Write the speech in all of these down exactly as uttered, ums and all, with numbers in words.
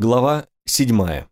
Глава седьмая.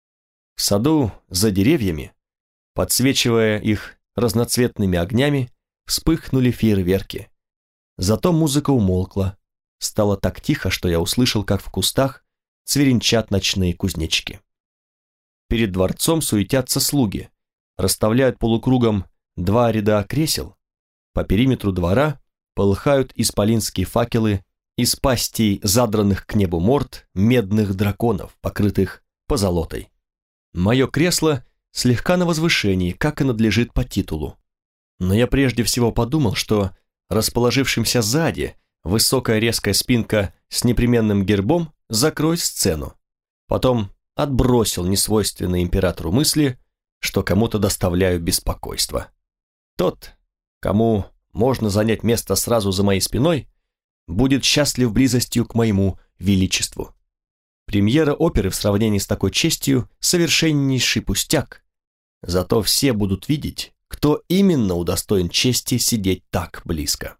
В саду за деревьями, подсвечивая их разноцветными огнями, вспыхнули фейерверки. Зато музыка умолкла. Стало так тихо, что я услышал, как в кустах цвиринчат ночные кузнечики. Перед дворцом суетятся слуги, расставляют полукругом два ряда кресел. По периметру двора полыхают исполинские факелы из пастей задранных к небу морд медных драконов, покрытых позолотой. Мое кресло слегка на возвышении, как и надлежит по титулу. Но я прежде всего подумал, что расположившимся сзади высокая резкая спинка с непременным гербом закроет сцену. Потом отбросил несвойственные императору мысли, что кому-то доставляю беспокойство. Тот, кому можно занять место сразу за моей спиной, будет счастлив близостью к моему величеству. Премьера оперы в сравнении с такой честью совершеннейший пустяк. Зато все будут видеть, кто именно удостоен чести сидеть так близко.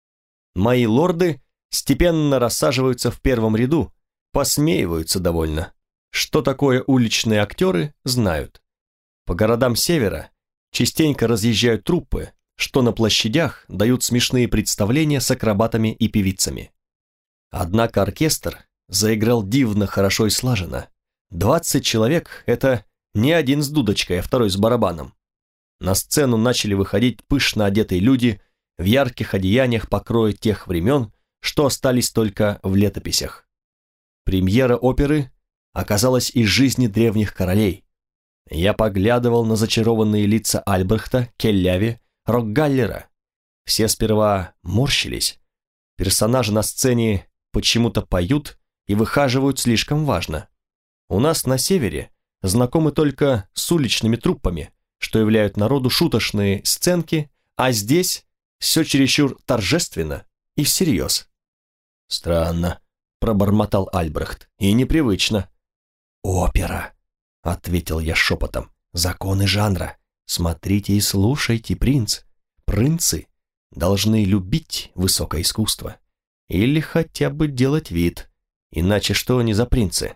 Мои лорды степенно рассаживаются в первом ряду, посмеиваются довольно. Что такое уличные актеры, знают. По городам севера частенько разъезжают труппы, что на площадях дают смешные представления с акробатами и певицами. Однако оркестр заиграл дивно хорошо и слаженно. Двадцать человек – это не один с дудочкой, а второй с барабаном. На сцену начали выходить пышно одетые люди в ярких одеяниях покроя тех времен, что остались только в летописях. Премьера оперы оказалась из жизни древних королей. Я поглядывал на зачарованные лица Альбрехта, Келляви, Рокгаллера. Все сперва морщились. Персонажи на сцене почему-то поют и выхаживают слишком важно. У нас на севере знакомы только с уличными труппами, что являют народу шуточные сценки, а здесь все чересчур торжественно и всерьез. «Странно», — пробормотал Альбрехт, — «и непривычно». «Опера», — ответил я шепотом, — «законы жанра. Смотрите и слушайте, принц. Принцы должны любить высокое искусство. Или хотя бы делать вид. Иначе что они за принцы?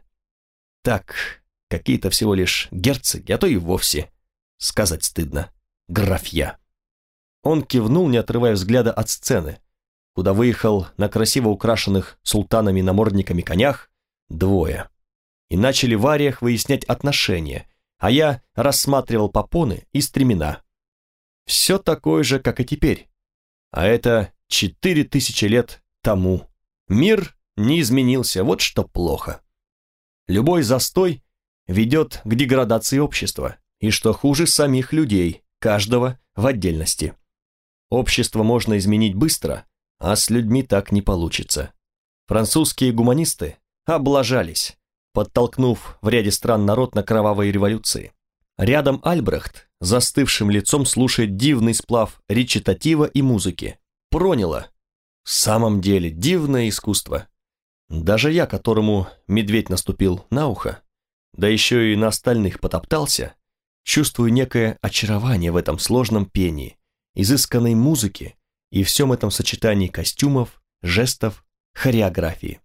Так, какие-то всего лишь герцоги, а то и вовсе, сказать стыдно, графья». Он кивнул, не отрывая взгляда от сцены, куда выехал на красиво украшенных султанами-намордниками конях двое. И начали в ариях выяснять отношения, а я рассматривал попоны и стремена. Все такое же, как и теперь. А это четыре тысячи лет тому. Мир не изменился, вот что плохо. Любой застой ведет к деградации общества, и что хуже, самих людей, каждого в отдельности. Общество можно изменить быстро, а с людьми так не получится. Французские гуманисты облажались, подтолкнув в ряде стран народ на кровавые революции. Рядом Альбрехт застывшим лицом слушает дивный сплав речитатива и музыки. Проняло. В самом деле дивное искусство. Даже я, которому медведь наступил на ухо, да еще и на остальных потоптался, чувствую некое очарование в этом сложном пении, изысканной музыке и всем этом сочетании костюмов, жестов, хореографии.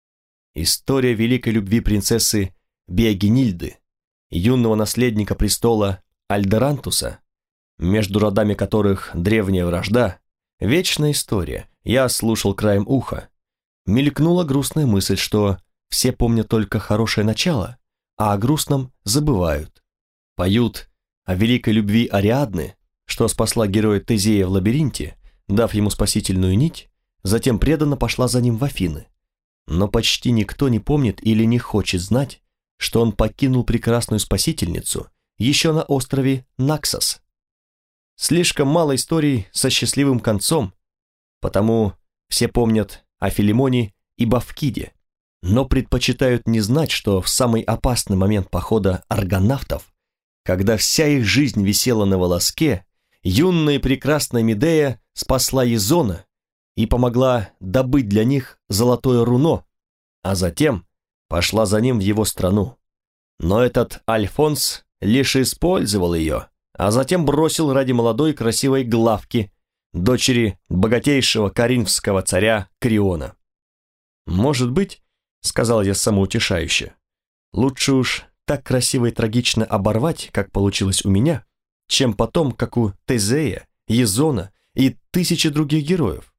История великой любви принцессы Биогенильды, юного наследника престола Альдерантуса, между родами которых древняя вражда, вечная история, я слушал краем уха. Мелькнула грустная мысль, что все помнят только хорошее начало, а о грустном забывают. Поют о великой любви Ариадны, что спасла героя Тезея в лабиринте, дав ему спасительную нить, затем преданно пошла за ним в Афины. Но почти никто не помнит или не хочет знать, что он покинул прекрасную спасительницу еще на острове Наксос. Слишком мало историй со счастливым концом, потому все помнят о Филимоне и Бавкиде, но предпочитают не знать, что в самый опасный момент похода аргонавтов, когда вся их жизнь висела на волоске, юная и прекрасная Медея спасла Езона и помогла добыть для них золотое руно, а затем пошла за ним в его страну. Но этот Альфонс лишь использовал ее, а затем бросил ради молодой и красивой Главки, дочери богатейшего коринфского царя Криона. «Может быть, — сказал я самоутешающе, Лучше уж так красиво и трагично оборвать, как получилось у меня, чем потом, как у Тезея, Езона и тысячи других героев.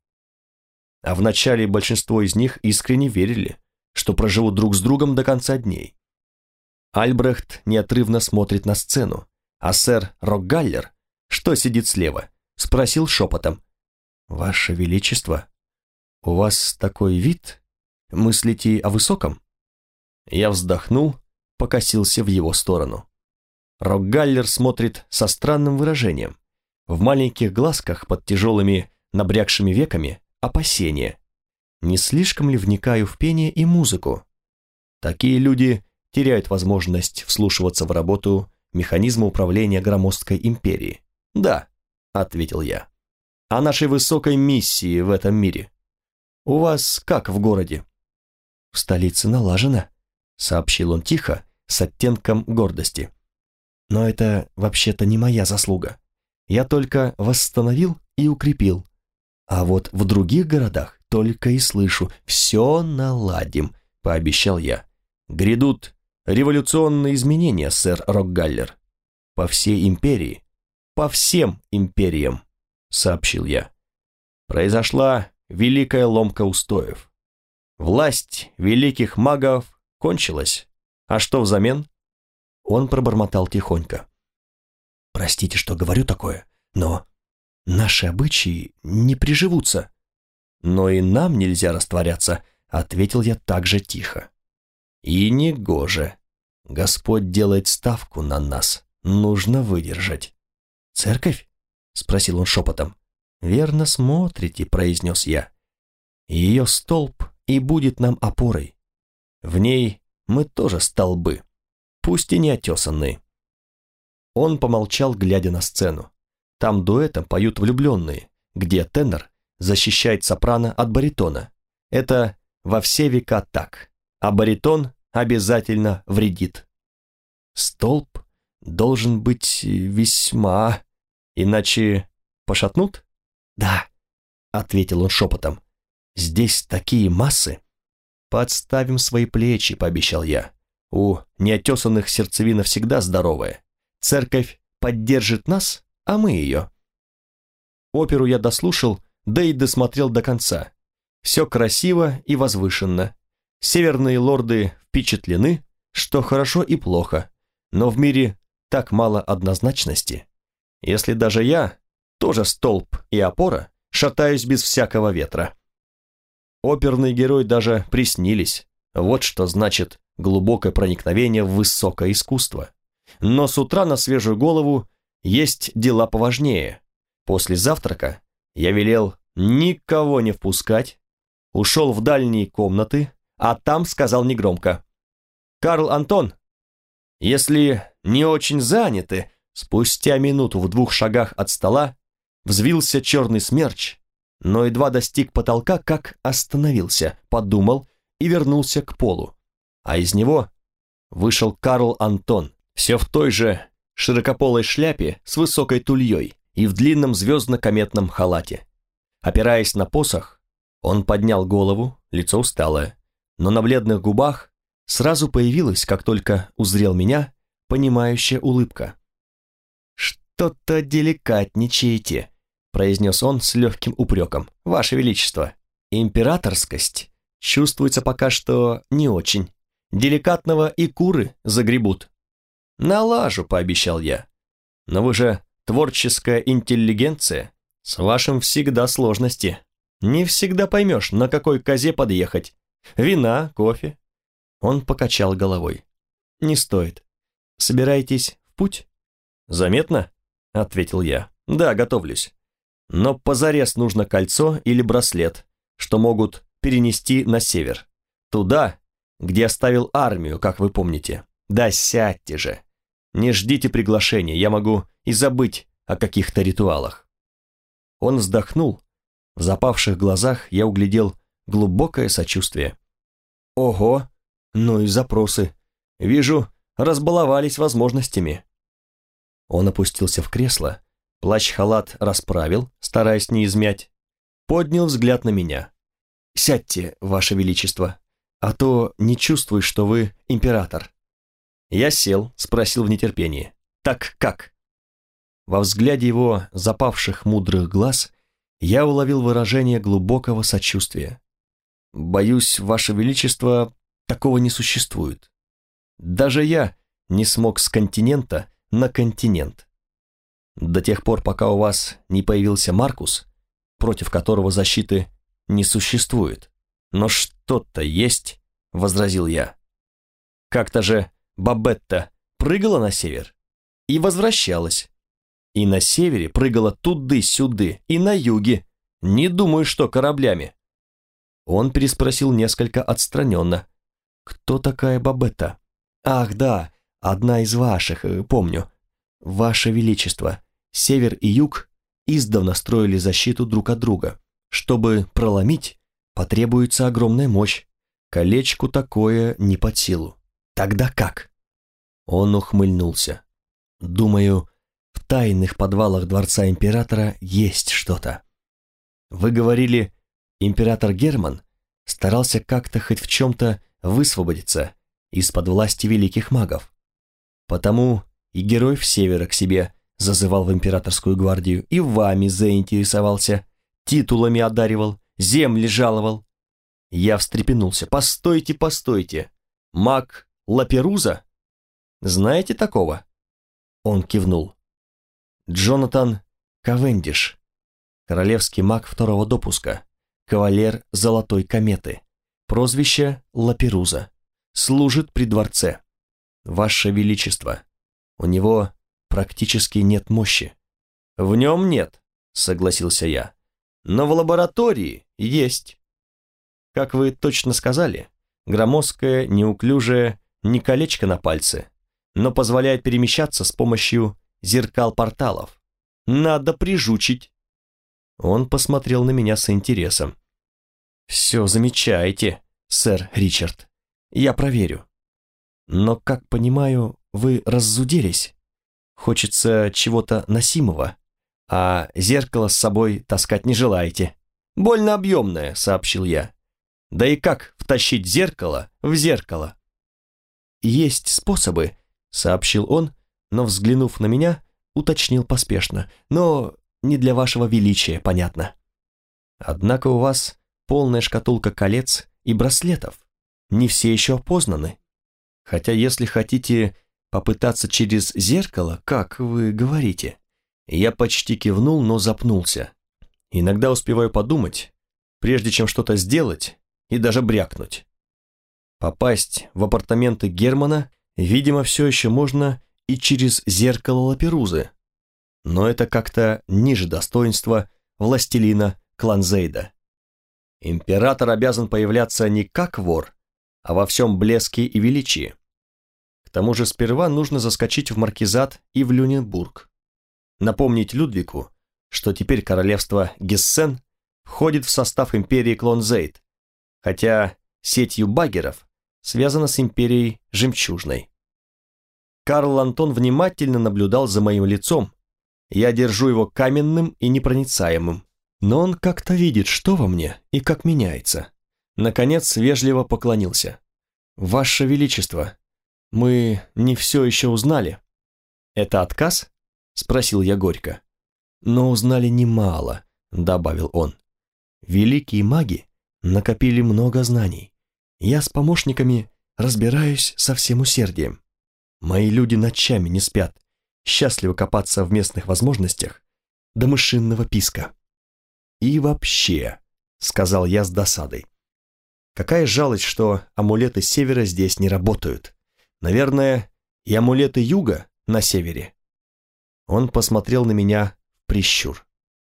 А вначале большинство из них искренне верили, что проживут друг с другом до конца дней. Альбрехт неотрывно смотрит на сцену, а сэр Рокгаллер, что сидит слева, спросил шепотом: «Ваше Величество, у вас такой вид? Мыслите о высоком?» Я вздохнул, покосился в его сторону. Рокгаллер смотрит со странным выражением. В маленьких глазках под тяжелыми набрякшими веками опасение. Не слишком ли вникаю в пение и музыку? Такие люди теряют возможность вслушиваться в работу механизма управления громоздкой империи. «Да», — ответил я, — «о нашей высокой миссии в этом мире. У вас как в городе?» «В столице налажено», — сообщил он тихо, с оттенком гордости. «Но это вообще-то не моя заслуга. Я только восстановил и укрепил. А вот в других городах только и слышу: все наладим», — пообещал я. «Грядут революционные изменения, сэр Рокгаллер. По всей империи, по всем империям», — сообщил я. Произошла великая ломка устоев. Власть великих магов кончилась. А что взамен? Он пробормотал тихонько: «Простите, что говорю такое, но наши обычаи не приживутся». «Но и нам нельзя растворяться», — ответил я также тихо. «И не гоже. Господь делает ставку на нас. Нужно выдержать». «Церковь?» — спросил он шепотом. «Верно смотрите», — произнес я. «Ее столб и будет нам опорой. В ней мы тоже столбы, пусть и не отесанные». Он помолчал, глядя на сцену. Там дуэтом поют влюбленные, где тенор защищает сопрано от баритона. Это во все века так, а баритон обязательно вредит. Столб должен быть весьма... Иначе пошатнут? «Да», — ответил он шепотом. «Здесь такие массы». «Подставим свои плечи», — пообещал я. «У неотесанных сердцевина всегда здоровая. Церковь поддержит нас, а мы ее». Оперу я дослушал, да и досмотрел до конца. Все красиво и возвышенно. Северные лорды впечатлены, что хорошо и плохо, но в мире так мало однозначности. Если даже я, тоже столб и опора, шатаюсь без всякого ветра. Оперные герои даже приснились. Вот что значит глубокое проникновение в высокое искусство. Но с утра на свежую голову есть дела поважнее. После завтрака я велел никого не впускать, ушел в дальние комнаты, а там сказал негромко: «Карл Антон, если не очень заняты». Спустя минуту в двух шагах от стола взвился черный смерч, но едва достиг потолка, как остановился, подумал и вернулся к полу. А из него вышел Карл Антон, все в той же широкополой шляпе с высокой тульей и в длинном звездно-кометном халате. Опираясь на посох, он поднял голову, лицо усталое, но на бледных губах сразу появилась, как только узрел меня, понимающая улыбка. «Что-то деликатничаете», — произнес он с легким упреком. «Ваше Величество, императорскость чувствуется пока что не очень. Деликатного и куры загребут». «Налажу», — пообещал я. «Но вы же творческая интеллигенция, с вашим всегда сложности. Не всегда поймешь, на какой козе подъехать. Вина, кофе». Он покачал головой. «Не стоит. Собираетесь в путь?» «Заметно?» — ответил я. «Да, готовлюсь. Но позарез нужно кольцо или браслет, что могут перенести на север. Туда, где оставил армию, как вы помните. Да сядьте же. Не ждите приглашения, я могу и забыть о каких-то ритуалах». Он вздохнул. В запавших глазах я углядел глубокое сочувствие. «Ого, ну и запросы. Вижу, разбаловались возможностями». Он опустился в кресло, плащ-халат расправил, стараясь не измять, поднял взгляд на меня. «Сядьте, Ваше Величество, а то не чувствую, что вы император. Я сел, спросил в нетерпении. «Так как?» Во взгляде его запавших мудрых глаз я уловил выражение глубокого сочувствия. «Боюсь, Ваше Величество, такого не существует. Даже я не смог с континента на континент. До тех пор, пока у вас не появился Маркус, против которого защиты не существует. Но что-то есть», — возразил я. «Как-то же Бабетта прыгала на север и возвращалась. И на севере прыгала туды-сюды, и на юге. Не думаю, что кораблями». Он переспросил несколько отстраненно. «Кто такая Бабетта?» «Ах, да, одна из ваших, помню. Ваше Величество, север и юг издавна строили защиту друг от друга. Чтобы проломить, потребуется огромная мощь. Колечку такое не под силу. Тогда как?» Он ухмыльнулся. «Думаю, в тайных подвалах дворца императора есть что-то. Вы говорили, император Герман старался как-то хоть в чем-то высвободиться из-под власти великих магов. Потому и героев севера к себе зазывал в императорскую гвардию, и вами заинтересовался, титулами одаривал, земли жаловал». Я встрепенулся. «Постойте, постойте. Маг Лаперуза? Знаете такого?» Он кивнул. «Джонатан Кавендиш, королевский маг второго допуска, кавалер Золотой кометы, прозвище Лаперуза, служит при дворце. Ваше Величество, у него практически нет мощи». «В нем нет», — согласился я, — «но в лаборатории есть». Как вы точно сказали, громоздкое, неуклюжее, не колечко на пальце, но позволяет перемещаться с помощью зеркал-порталов. Надо прижучить. Он посмотрел на меня с интересом. «Все замечаете, сэр Ричард. Я проверю. Но, как понимаю, вы раззуделись. Хочется чего-то носимого, а зеркало с собой таскать не желаете». «Больно объемное», — сообщил я. «Да и как втащить зеркало в зеркало?» «Есть способы», — сообщил он, но, взглянув на меня, уточнил поспешно. «Но не для вашего величия, понятно. Однако у вас полная шкатулка колец и браслетов. Не все еще опознаны. Хотя, если хотите попытаться через зеркало, как вы говорите...» Я почти кивнул, но запнулся. Иногда успеваю подумать, прежде чем что-то сделать и даже брякнуть. Попасть в апартаменты Германа, видимо, все еще можно и через зеркало Лаперузы. Но это как-то ниже достоинства властелина Кланзейда. Император обязан появляться не как вор, а во всем блеске и величии. К тому же сперва нужно заскочить в Маркизат и в Люненбург. Напомнить Людвигу, что теперь королевство Гессен входит в состав империи Клонзейд, хотя сетью баггеров связана с империей Жемчужной. Карл Антон внимательно наблюдал за моим лицом. Я держу его каменным и непроницаемым, но он как-то видит, что во мне и как меняется. Наконец вежливо поклонился. «Ваше Величество, мы не все еще узнали». «Это отказ?» — спросил я горько. «Но узнали немало», — добавил он. «Великие маги накопили много знаний. Я с помощниками разбираюсь со всем усердием. Мои люди ночами не спят, счастливы копаться в местных возможностях до мышинного писка». «И вообще», — сказал я с досадой, «какая жалость, что амулеты севера здесь не работают. Наверное, и амулеты юга на севере». Он посмотрел на меня в прищур.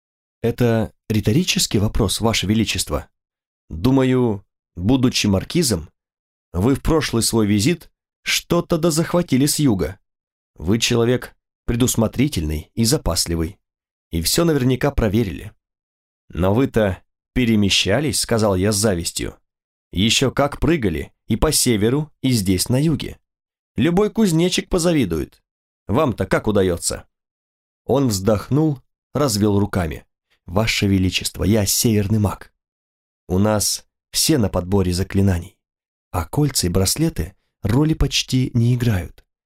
«Это риторический вопрос, Ваше Величество. Думаю, будучи маркизом, вы в прошлый свой визит что-то да захватили с юга. Вы человек предусмотрительный и запасливый, и все наверняка проверили. Но вы-то перемещались, сказал я с завистью. Еще как прыгали и по северу, и здесь на юге. Любой кузнечик позавидует. Вам-то как удается?» Он вздохнул, развел руками. «Ваше Величество, я северный маг. У нас все на подборе заклинаний, а кольца и браслеты роли почти не играют.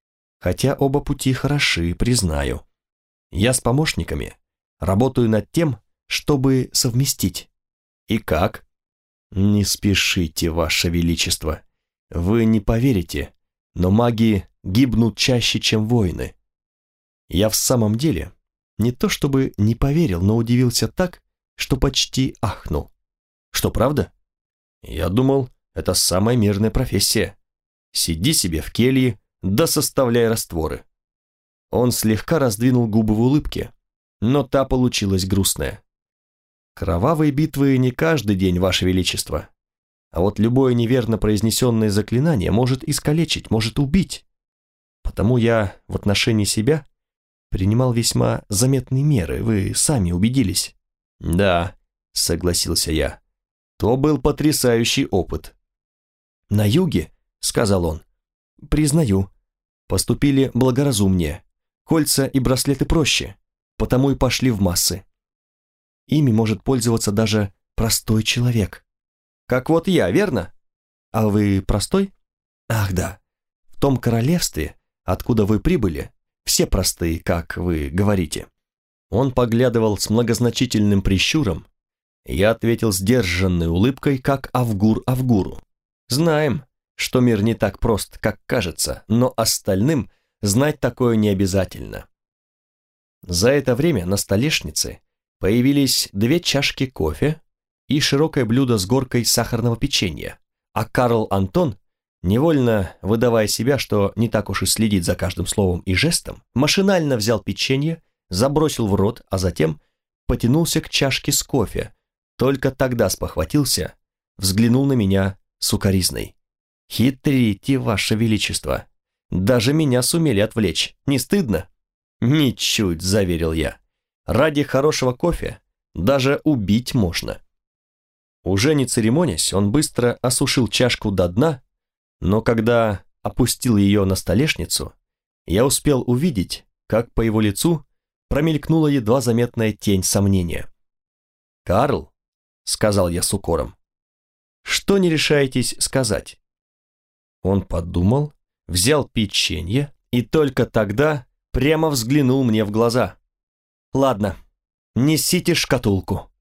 Хотя оба пути хороши, признаю. Я с помощниками работаю над тем, чтобы совместить. И как? Не спешите, Ваше Величество. Вы не поверите, но маги гибнут чаще, чем воины. Я в самом деле не то чтобы не поверил, но удивился так, что почти ахнул. Что, правда? Я думал, это самая мирная профессия. Сиди себе в келье, да составляй растворы. Он слегка раздвинул губы в улыбке, но та получилась грустная. Кровавые битвы не каждый день, Ваше Величество. А вот любое неверно произнесенное заклинание может искалечить, может убить. Потому я в отношении себя принимал весьма заметные меры, вы сами убедились. Да, согласился я, то был потрясающий опыт. На юге, сказал он, признаю, поступили благоразумнее, кольца и браслеты проще, потому и пошли в массы. Ими может пользоваться даже простой человек. Как вот я, верно? А вы простой? Ах да, в том королевстве, откуда вы прибыли, все простые, как вы говорите. Он поглядывал с многозначительным прищуром. Я ответил сдержанной улыбкой, как Авгур Авгуру. Знаем, что мир не так прост, как кажется, но остальным знать такое не обязательно. За это время на столешнице появились две чашки кофе и широкое блюдо с горкой сахарного печенья, а Карл Антон, невольно выдавая себя, что не так уж и следит за каждым словом и жестом, машинально взял печенье, забросил в рот, а затем потянулся к чашке с кофе, только тогда спохватился, взглянул на меня сукоризной. «Хитрите, Ваше Величество! Даже меня сумели отвлечь, не стыдно?» «Ничуть», — заверил я. «Ради хорошего кофе даже убить можно». Уже не церемонясь, он быстро осушил чашку до дна, но когда опустил ее на столешницу, я успел увидеть, как по его лицу промелькнула едва заметная тень сомнения. «Карл», — сказал я с укором, — «что не решаетесь сказать?» Он подумал, взял печенье и только тогда прямо взглянул мне в глаза. «Ладно, несите шкатулку».